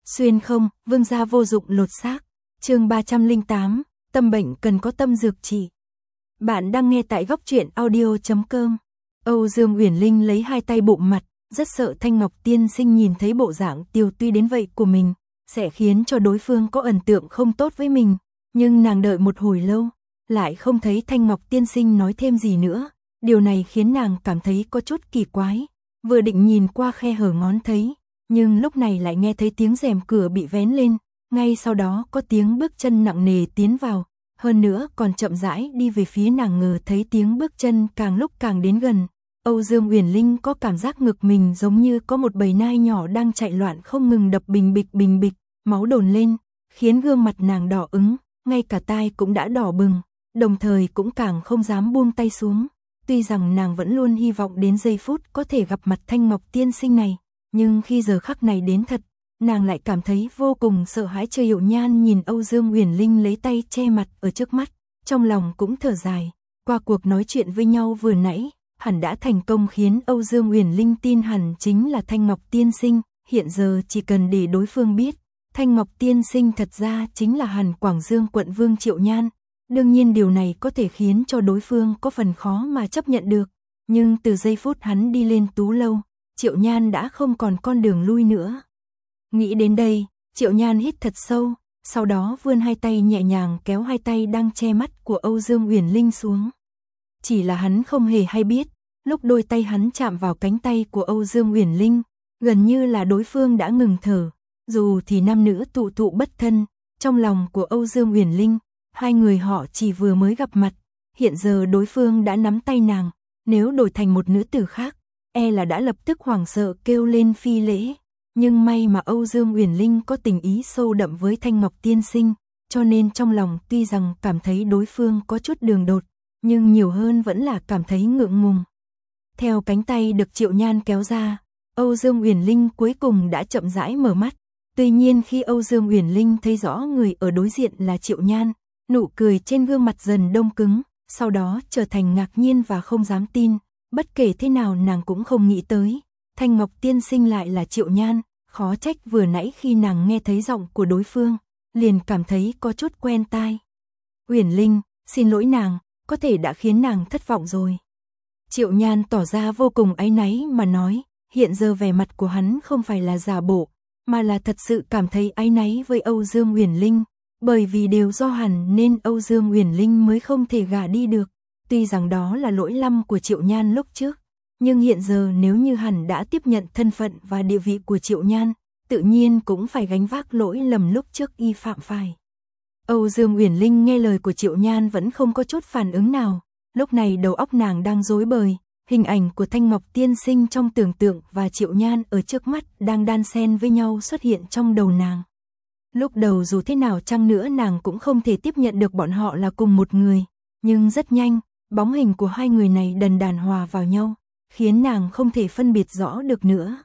Xuyên không, vương gia vô dụng lột xác. Chương 308, tâm bệnh cần có tâm dược trị. Bạn đang nghe tại góc truyện audio.com. Âu Dương Uyển Linh lấy hai tay bụng mặt, rất sợ Thanh Ngọc tiên sinh nhìn thấy bộ dạng tiều tuy đến vậy của mình, sẽ khiến cho đối phương có ấn tượng không tốt với mình. Nhưng nàng đợi một hồi lâu, lại không thấy Thanh Ngọc tiên sinh nói thêm gì nữa. Điều này khiến nàng cảm thấy có chút kỳ quái. Vừa định nhìn qua khe hở ngón thấy, nhưng lúc này lại nghe thấy tiếng rèm cửa bị vén lên, ngay sau đó có tiếng bước chân nặng nề tiến vào, hơn nữa còn chậm rãi đi về phía nàng. Ngờ thấy tiếng bước chân càng lúc càng đến gần, Âu Dương Uyển Linh có cảm giác ngực mình giống như có một bầy nai nhỏ đang chạy loạn không ngừng đập bình bịch, máu đồn lên, khiến gương mặt nàng đỏ ửng, ngay cả tai cũng đã đỏ bừng, đồng thời cũng càng không dám buông tay xuống. Tuy rằng nàng vẫn luôn hy vọng đến giây phút có thể gặp mặt Thanh Ngọc tiên sinh này, nhưng khi giờ khắc này đến thật, nàng lại cảm thấy vô cùng sợ hãi. Chưa Hiểu Nhan nhìn Âu Dương Uyển Linh lấy tay che mặt ở trước mắt, trong lòng cũng thở dài. Qua cuộc nói chuyện với nhau vừa nãy, hẳn đã thành công khiến Âu Dương Uyển Linh tin hẳn chính là Thanh Ngọc tiên sinh. Hiện giờ chỉ cần để đối phương biết, Thanh Ngọc tiên sinh thật ra chính là Hàn Quảng Dương quận vương Triệu Nhan. Đương nhiên điều này có thể khiến cho đối phương có phần khó mà chấp nhận được, nhưng từ giây phút hắn đi lên Tú lâu, Triệu Nhan đã không còn con đường lui nữa. Nghĩ đến đây, Triệu Nhan hít thật sâu, sau đó vươn hai tay nhẹ nhàng kéo hai tay đang che mắt của Âu Dương Uyển Linh xuống. Chỉ là hắn không hề hay biết, lúc đôi tay hắn chạm vào cánh tay của Âu Dương Uyển Linh, gần như là đối phương đã ngừng thở. Dù thì nam nữ tụ tụ bất thân, trong lòng của Âu Dương Uyển Linh, hai người họ chỉ vừa mới gặp mặt, hiện giờ đối phương đã nắm tay nàng, nếu đổi thành một nữ tử khác, e là đã lập tức hoảng sợ kêu lên phi lễ. Nhưng may mà Âu Dương Uyển Linh có tình ý sâu đậm với Thanh Ngọc tiên sinh, cho nên trong lòng tuy rằng cảm thấy đối phương có chút đường đột, nhưng nhiều hơn vẫn là cảm thấy ngượng ngùng. Theo cánh tay được Triệu Nhan kéo ra, Âu Dương Uyển Linh cuối cùng đã chậm rãi mở mắt. Tuy nhiên khi Âu Dương Uyển Linh thấy rõ người ở đối diện là Triệu Nhan, nụ cười trên gương mặt dần đông cứng, sau đó trở thành ngạc nhiên và không dám tin. Bất kể thế nào nàng cũng không nghĩ tới, Thanh Ngọc tiên sinh lại là Triệu Nhan. Khó trách vừa nãy khi nàng nghe thấy giọng của đối phương, liền cảm thấy có chút quen tai. Uyển Linh, xin lỗi nàng, có thể đã khiến nàng thất vọng rồi. Triệu Nhan tỏ ra vô cùng áy náy mà nói, hiện giờ vẻ mặt của hắn không phải là giả bộ, mà là thật sự cảm thấy áy náy với Âu Dương Uyển Linh, bởi vì đều do hắn nên Âu Dương Uyển Linh mới không thể gả đi được. Tuy rằng đó là lỗi lầm của Triệu Nhan lúc trước, nhưng hiện giờ nếu như hắn đã tiếp nhận thân phận và địa vị của Triệu Nhan, tự nhiên cũng phải gánh vác lỗi lầm lúc trước y phạm phải. Âu Dương Uyển Linh nghe lời của Triệu Nhan vẫn không có chút phản ứng nào, lúc này đầu óc nàng đang rối bời, hình ảnh của Thanh Ngọc tiên sinh trong tưởng tượng và Triệu Nhan ở trước mắt đang đan xen với nhau xuất hiện trong đầu nàng. Lúc đầu dù thế nào chăng nữa nàng cũng không thể tiếp nhận được bọn họ là cùng một người, nhưng rất nhanh, bóng hình của hai người này dần đàn hòa vào nhau, khiến nàng không thể phân biệt rõ được nữa.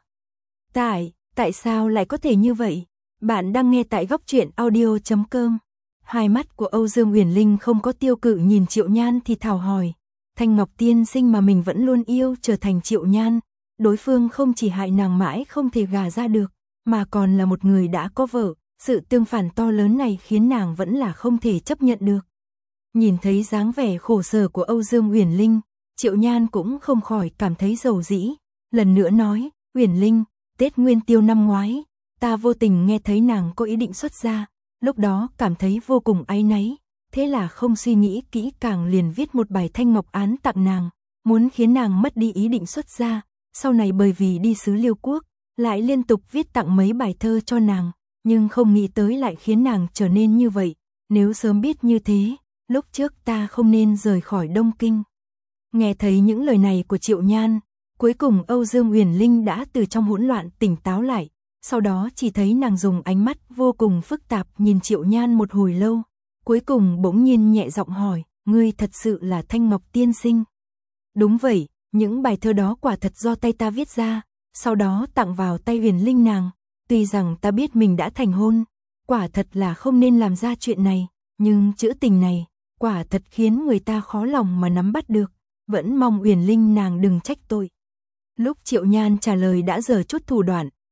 Tại sao lại có thể như vậy? Bạn đang nghe tại góc truyện audio.com. Hai mắt của Âu Dương Uyển Linh không có tiêu cự nhìn Triệu Nhan thì thào hỏi. Thanh Ngọc tiên sinh mà mình vẫn luôn yêu trở thành Triệu Nhan, đối phương không chỉ hại nàng mãi không thể gả ra được, mà còn là một người đã có vợ. Sự tương phản to lớn này khiến nàng vẫn là không thể chấp nhận được. Nhìn thấy dáng vẻ khổ sở của Âu Dương Uyển Linh, Triệu Nhan cũng không khỏi cảm thấy dầu dĩ, lần nữa nói, Uyển Linh, Tết Nguyên Tiêu năm ngoái, ta vô tình nghe thấy nàng có ý định xuất gia, lúc đó cảm thấy vô cùng áy náy, thế là không suy nghĩ kỹ càng liền viết một bài Thanh Ngọc án tặng nàng, muốn khiến nàng mất đi ý định xuất gia. Sau này bởi vì đi xứ Liêu Quốc, lại liên tục viết tặng mấy bài thơ cho nàng, nhưng không nghĩ tới lại khiến nàng trở nên như vậy. Nếu sớm biết như thế, lúc trước ta không nên rời khỏi Đông Kinh. Nghe thấy những lời này của Triệu Nhan, cuối cùng Âu Dương Uyển Linh đã từ trong hỗn loạn tỉnh táo lại, sau đó chỉ thấy nàng dùng ánh mắt vô cùng phức tạp nhìn Triệu Nhan một hồi lâu, cuối cùng bỗng nhiên nhẹ giọng hỏi, ngươi thật sự là Thanh Ngọc tiên sinh? Đúng vậy, những bài thơ đó quả thật do tay ta viết ra, sau đó tặng vào tay Uyển Linh nàng. Tuy rằng ta biết mình đã thành hôn, quả thật là không nên làm ra chuyện này, nhưng chữ tình này, quả thật khiến người ta khó lòng mà nắm bắt được, vẫn mong Uyển Linh nàng đừng trách tội. Lúc Triệu Nhan trả lời đã dở chút thủ đoạn,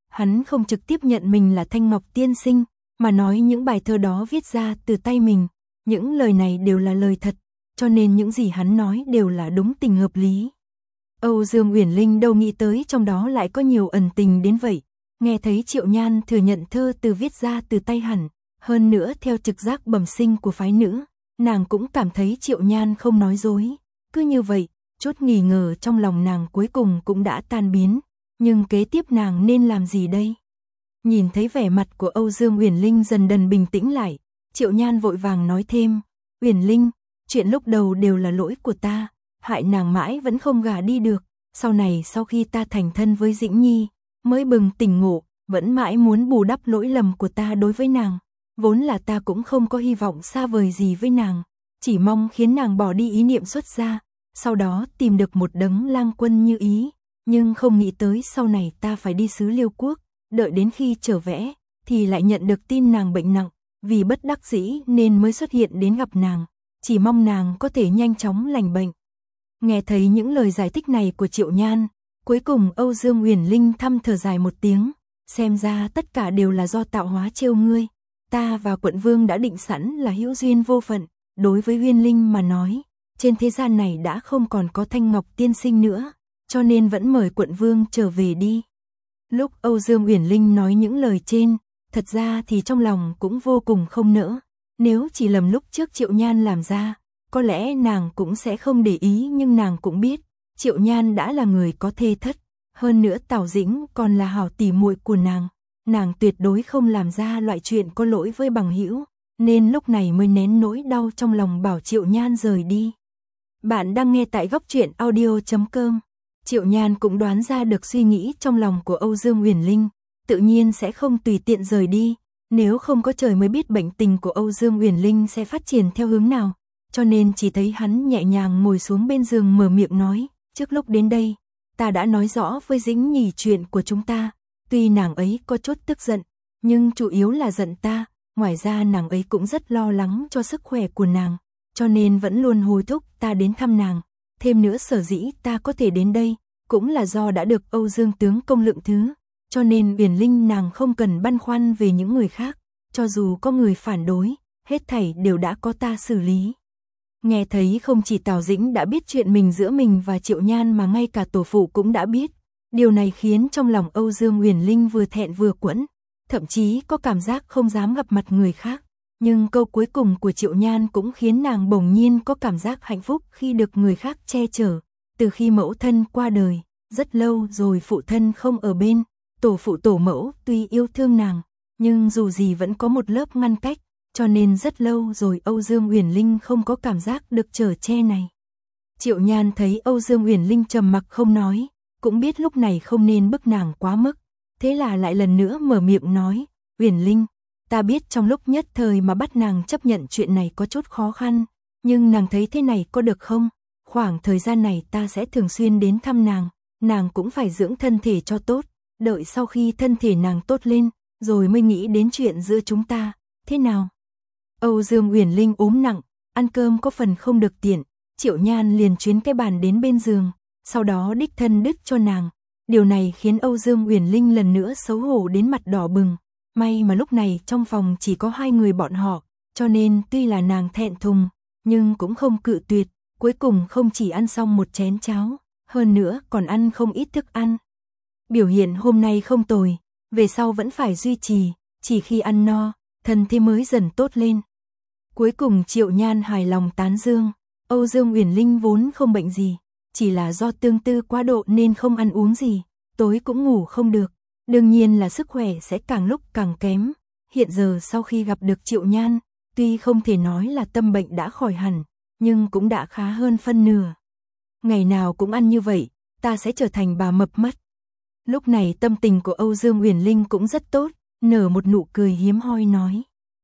hắn không trực tiếp nhận mình là Thanh Ngọc tiên sinh, mà nói những bài thơ đó viết ra từ tay mình, những lời này đều là lời thật, cho nên những gì hắn nói đều là đúng tình hợp lý. Âu Dương Uyển Linh đâu nghĩ tới trong đó lại có nhiều ẩn tình đến vậy, nghe thấy Triệu Nhan thừa nhận thơ từ viết ra từ tay hẳn, hơn nữa theo trực giác bẩm sinh của phái nữ, nàng cũng cảm thấy Triệu Nhan không nói dối. Cứ như vậy, chút nghi ngờ trong lòng nàng cuối cùng cũng đã tan biến, nhưng kế tiếp nàng nên làm gì đây? Nhìn thấy vẻ mặt của Âu Dương Uyển Linh dần dần bình tĩnh lại, Triệu Nhan vội vàng nói thêm, Uyển Linh, chuyện lúc đầu đều là lỗi của ta, hại nàng mãi vẫn không gả đi được, sau này sau khi ta thành thân với Dĩnh Nhi, mới bừng tỉnh ngộ, vẫn mãi muốn bù đắp lỗi lầm của ta đối với nàng, vốn là ta cũng không có hy vọng xa vời gì với nàng, chỉ mong khiến nàng bỏ đi ý niệm xuất gia, sau đó tìm được một đấng lang quân như ý, nhưng không nghĩ tới sau này ta phải đi xứ Liêu Quốc, đợi đến khi trở về thì lại nhận được tin nàng bệnh nặng, vì bất đắc dĩ nên mới xuất hiện đến gặp nàng, chỉ mong nàng có thể nhanh chóng lành bệnh. Nghe thấy những lời giải thích này của Triệu Nhan, cuối cùng Âu Dương Uyển Linh thầm thở dài một tiếng, xem ra tất cả đều là do tạo hóa trêu ngươi, ta và quận vương đã định sẵn là hữu duyên vô phận, đối với Uyển Linh mà nói, trên thế gian này đã không còn có Thanh Ngọc tiên sinh nữa, cho nên vẫn mời quận vương trở về đi. Lúc Âu Dương Uyển Linh nói những lời trên, thật ra thì trong lòng cũng vô cùng không nỡ, nếu chỉ lầm lúc trước Triệu Nhan làm ra, có lẽ nàng cũng sẽ không để ý, nhưng nàng cũng biết, Triệu Nhan đã là người có thê thất, hơn nữa Tào Dĩnh còn là hảo tỉ muội của nàng tuyệt đối không làm ra loại chuyện có lỗi với bằng hữu, nên lúc này mới nén nỗi đau trong lòng bảo Triệu Nhan rời đi. Bạn đang nghe tại góc truyện audio.com. Triệu Nhan cũng đoán ra được suy nghĩ trong lòng của Âu Dương Uyển Linh, tự nhiên sẽ không tùy tiện rời đi, nếu không có trời mới biết bệnh tình của Âu Dương Uyển Linh sẽ phát triển theo hướng nào, cho nên chỉ thấy hắn nhẹ nhàng ngồi xuống bên giường mở miệng nói, trước lúc đến đây, ta đã nói rõ với Dĩnh Nhi chuyện của chúng ta, tuy nàng ấy có chút tức giận, nhưng chủ yếu là giận ta, ngoài ra nàng ấy cũng rất lo lắng cho sức khỏe của nàng, cho nên vẫn luôn hối thúc ta đến thăm nàng. Thêm nữa sở dĩ ta có thể đến đây, cũng là do đã được Âu Dương tướng công lượng thứ, cho nên Uyển Linh nàng không cần băn khoăn về những người khác, cho dù có người phản đối, hết thảy đều đã có ta xử lý. Nghe thấy không chỉ Tào Dĩnh đã biết chuyện mình giữa mình và Triệu Nhan mà ngay cả tổ phụ cũng đã biết, điều này khiến trong lòng Âu Dương Uyển Linh vừa thẹn vừa quẫn, thậm chí có cảm giác không dám gặp mặt người khác. Nhưng câu cuối cùng của Triệu Nhan cũng khiến nàng bỗng nhiên có cảm giác hạnh phúc khi được người khác che chở. Từ khi mẫu thân qua đời, rất lâu rồi phụ thân không ở bên, tổ phụ tổ mẫu tuy yêu thương nàng, nhưng dù gì vẫn có một lớp ngăn cách, cho nên rất lâu rồi Âu Dương Uyển Linh không có cảm giác được chở che này. Triệu Nhan thấy Âu Dương Uyển Linh trầm mặc không nói, cũng biết lúc này không nên bức nàng quá mức, thế là lại lần nữa mở miệng nói, Uyển Linh, ta biết trong lúc nhất thời mà bắt nàng chấp nhận chuyện này có chút khó khăn, nhưng nàng thấy thế này có được không? Khoảng thời gian này ta sẽ thường xuyên đến thăm nàng cũng phải dưỡng thân thể cho tốt, đợi sau khi thân thể nàng tốt lên, rồi mới nghĩ đến chuyện giữa chúng ta, thế nào? Âu Dương Uyển Linh ốm nặng, ăn cơm có phần không được tiện, Triệu Nhan liền chuyến cái bàn đến bên giường, sau đó đích thân đút cho nàng. Điều này khiến Âu Dương Uyển Linh lần nữa xấu hổ đến mặt đỏ bừng. May mà lúc này trong phòng chỉ có hai người bọn họ, cho nên tuy là nàng thẹn thùng, nhưng cũng không cự tuyệt, cuối cùng không chỉ ăn xong một chén cháo, hơn nữa còn ăn không ít thức ăn. Biểu hiện hôm nay không tồi, về sau vẫn phải duy trì, chỉ khi ăn no, thân thế mới dần tốt lên. Cuối cùng Triệu Nhan hài lòng tán dương, Âu Dương Uyển Linh vốn không bệnh gì, chỉ là do tương tư quá độ nên không ăn uống gì, tối cũng ngủ không được. Đương nhiên là sức khỏe sẽ càng lúc càng kém. Hiện giờ sau khi gặp được Triệu Nhan, tuy không thể nói là tâm bệnh đã khỏi hẳn, nhưng cũng đã khá hơn phân nửa. Ngày nào cũng ăn như vậy, ta sẽ trở thành bà mập mất. Lúc này tâm tình của Âu Dương Uyển Linh cũng rất tốt, nở một nụ cười hiếm hoi nói.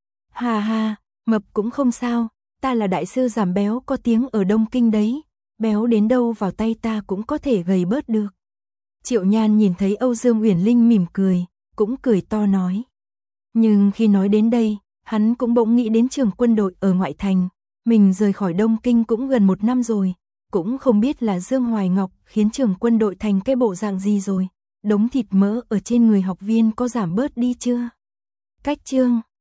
Ha ha, mập cũng không sao, ta là đại sư giảm béo có tiếng ở Đông Kinh đấy, béo đến đâu vào tay ta cũng có thể gầy bớt được. Triệu Nhan nhìn thấy Âu Dương Uyển Linh mỉm cười, cũng cười to nói. Nhưng khi nói đến đây, hắn cũng bỗng nghĩ đến trường quân đội ở ngoại thành. Mình rời khỏi Đông Kinh cũng gần 1 năm rồi, cũng không biết là Dương Hoài Ngọc khiến trường quân đội thành cái bộ dạng gì rồi. đống thịt mỡ ở trên người học viên có giảm bớt đi chưa? Cách chương